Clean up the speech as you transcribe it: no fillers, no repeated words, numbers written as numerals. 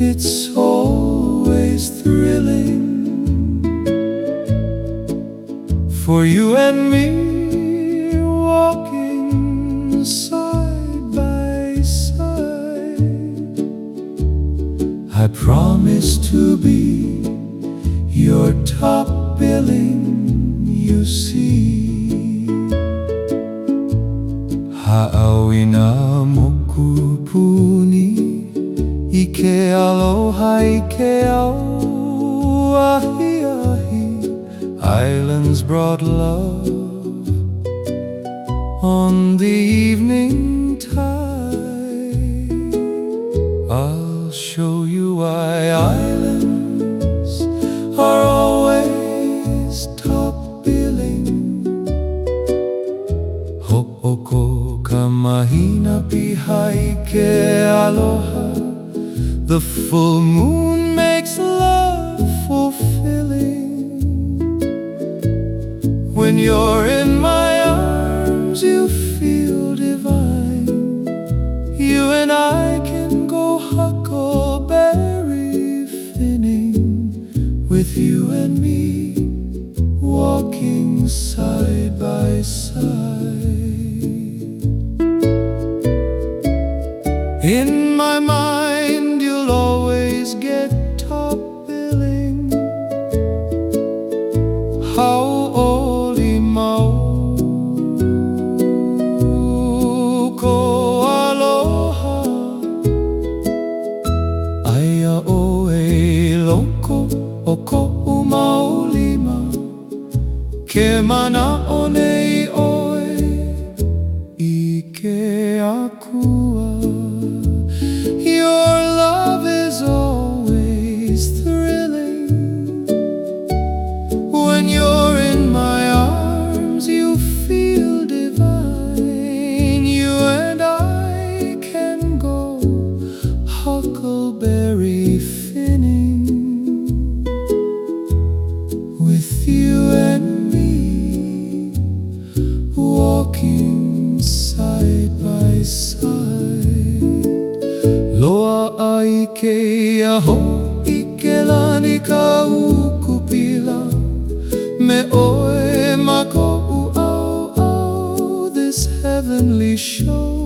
It's always thrilling for you and me, walking side by side. I promise to be your top billing, you see. Ha'awi na mokupuni, ike aloha, ike au ahi ahi. Islands brought love on the evening tide. I'll show you why islands are always top billing. Ho'oko ka mahina piha, ike aloha. The full moon makes love fulfilling. When you're in my arms, you feel divine. You and I can go huckleberry finning, with you and me walking side by side. In my mind, you'll always get top billing. Hau'oli mau ko aloha, aia oe loko o ko'u maolima. Ke mana'o nei oe i ke akua. Your love is always thrilling. When you're in my arms, you feel divine. You and I can go huckleberry finning, with you and me walking side by side. Loa ai ke aho, ike lani ka ukupila. Me oe ma ko'u au au, this heavenly show.